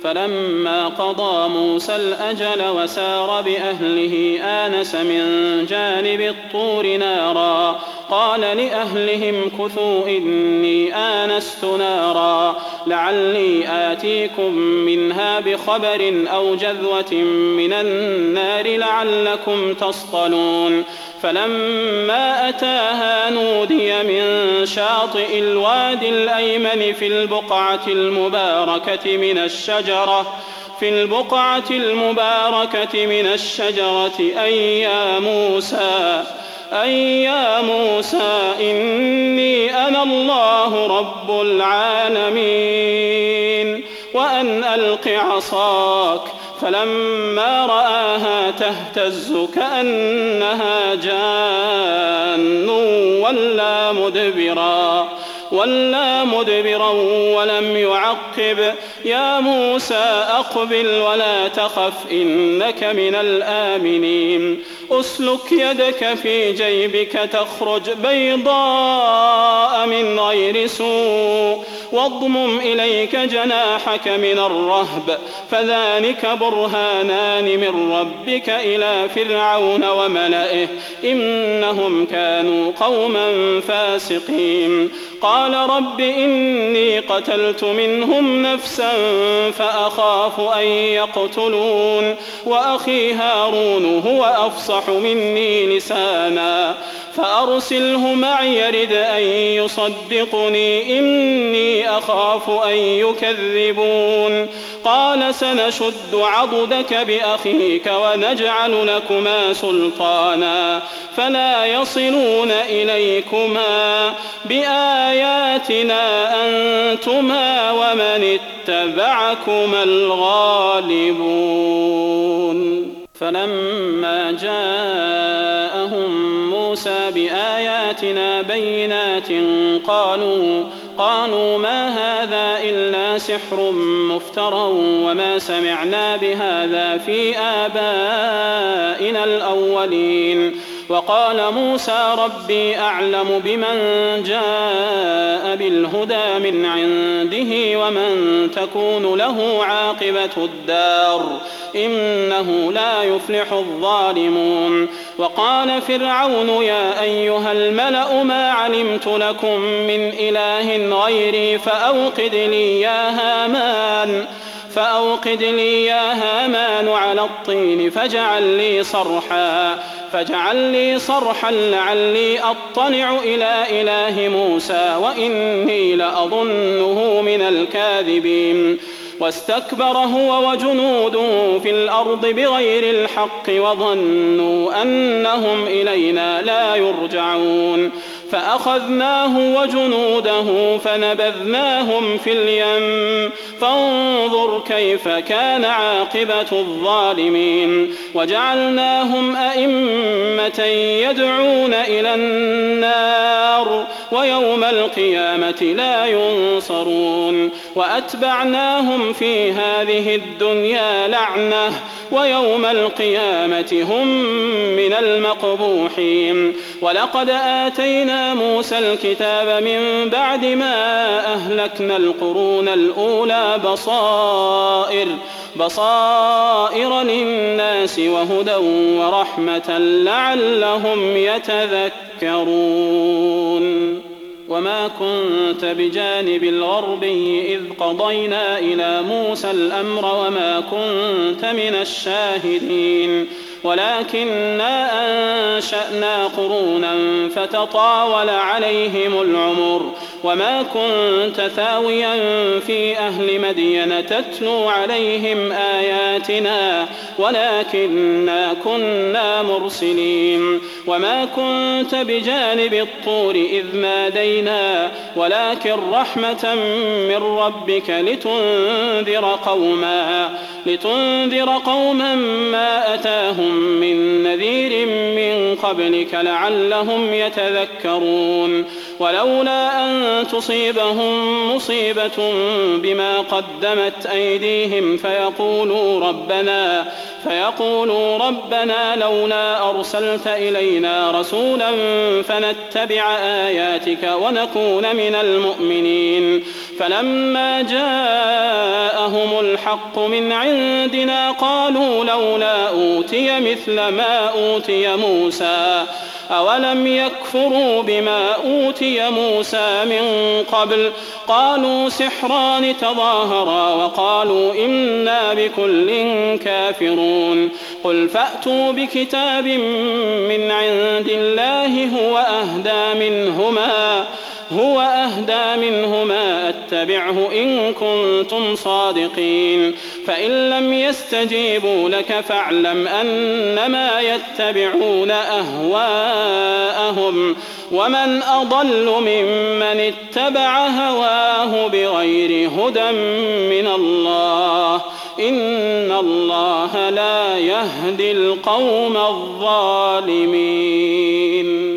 فلما قضى موسى الأجل وسار بأهله آنس من جانب الطور نارا قال لأهلهم كثوا إني آنست نارا لعلي آتيكم منها بخبر أو جذوة من النار لعلكم تصطلون فلما أتاها نودي من شاطئ الوادي الأيمن في البقعة المباركة من الشجرة أي يا موسى إني أنا الله رب العالمين وأن ألق عصاك فلما رآها تهتز كأنها جان ولا مدبرا ولم يعقب يا موسى أقبل ولا تخف إنك من الآمنين أسلك يدك في جيبك تخرج بيضاء من غير سوء واضمم إليك جناحك من الرهب فذلك برهانان من ربك إلى فرعون وملئه إنهم كانوا قوما فاسقين قال رب إني قتلت منهم نفسا فأخاف أن يقتلون وأخي هارون هو أفصح مني لسانا فأرسله معي يرد أن يصدقني إني أخاف أن يكذبون قال سنشد عضدك بأخيك ونجعل لكما سلطانا فلا يصلون إليكما بآياتنا أنتما ومن اتبعكما الغالبون فلما جاءهم موسى بآياتنا بينات قالوا ما هذا إلا سحر مفترى وما سمعنا بهذا في آبائنا الأولين وقال موسى ربي أعلم بمن جاء بالهدى من عنده ومن تكون له عاقبة الدار إنه لا يفلح الظالمون وقال فرعون يا أيها الملأ ما علمت لكم من إله غيري فأوقد لي يا هامان على الطين فاجعل لي صرحا لعلي أطلع إلى إله موسى وإني لأظنه من الكاذبين واستكبر هو وجنوده في الأرض بغير الحق وظنوا أنهم إلينا لا يرجعون فأخذناه وجنوده فنبذناهم في اليم فانظر كيف كان عاقبة الظالمين وجعلناهم أئمة يدعون إلى النار ويوم القيامة لا ينصرون وأتبعناهم في هذه الدنيا لعنة ويوم القيامة هم من المقبوحين ولقد آتينا موسى الكتاب من بعد ما أهلكنا القرون الأولى بصائر للناس وهدى ورحمة لعلهم يتذكرون وما كنت بجانب الغربي إذ قضينا إلى موسى الأمر وما كنت من الشاهدين ولكننا أنشأنا قرونا فتطاول عليهم العمر وما كنت ثاويا في أهل مدين تتلو عليهم آياتنا ولكننا كنا مرسلين وما كنت بجانب الطور إذ نادينا ولكن رحمة من ربك لتنذر قوما ما أتاهم من نذير من قبلك لعلهم يتذكرون ولولا أن تصيبهم مصيبة بما قدمت أيديهم فيقولوا ربنا لولا أرسلت إلينا رسولا فنتبع آياتك ونكون من المؤمنين فلما جاءهم الحق من عندنا قالوا لولا أوتي مثل ما أوتي موسى أولم يكفروا بما أوتي موسى من قبل قالوا سحران تظاهرا وقالوا إنا بكل كافرون قل فأتوا بكتاب من عند الله هو أهدى منهما أتبعه إن كنتم صادقين فإن لم يستجيبوا لك فاعلم أنما يتبعون أهواءهم ومن أضل ممن اتبع هواه بغير هدى من الله إن الله لا يهدي القوم الظالمين.